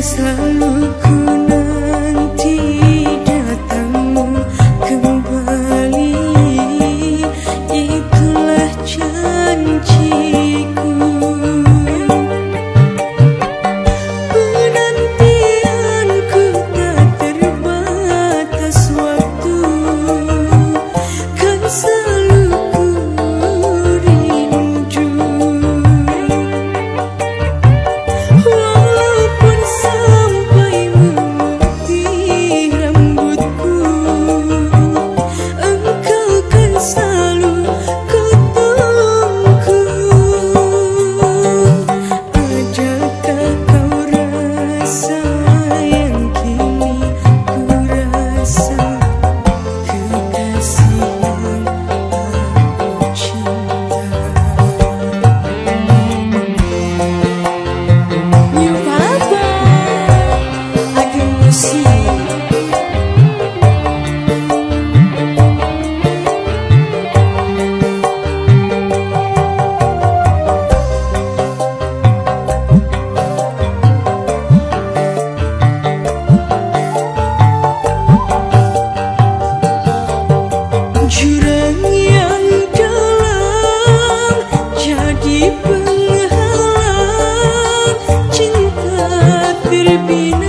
selalu ku nanti datangmu kembali, itulah janjiku. Penantianku tak terbatas waktu, kan selalu ku rindu. Walaupun sampai memutih rambutku, engkau kan selalu ku tunggu. Adakah kau rasa yang kini ku rasa, kekasih yang aku cinta? New Papa Agen Musik. Jurang yang dalam jadi penghalang cinta terbina.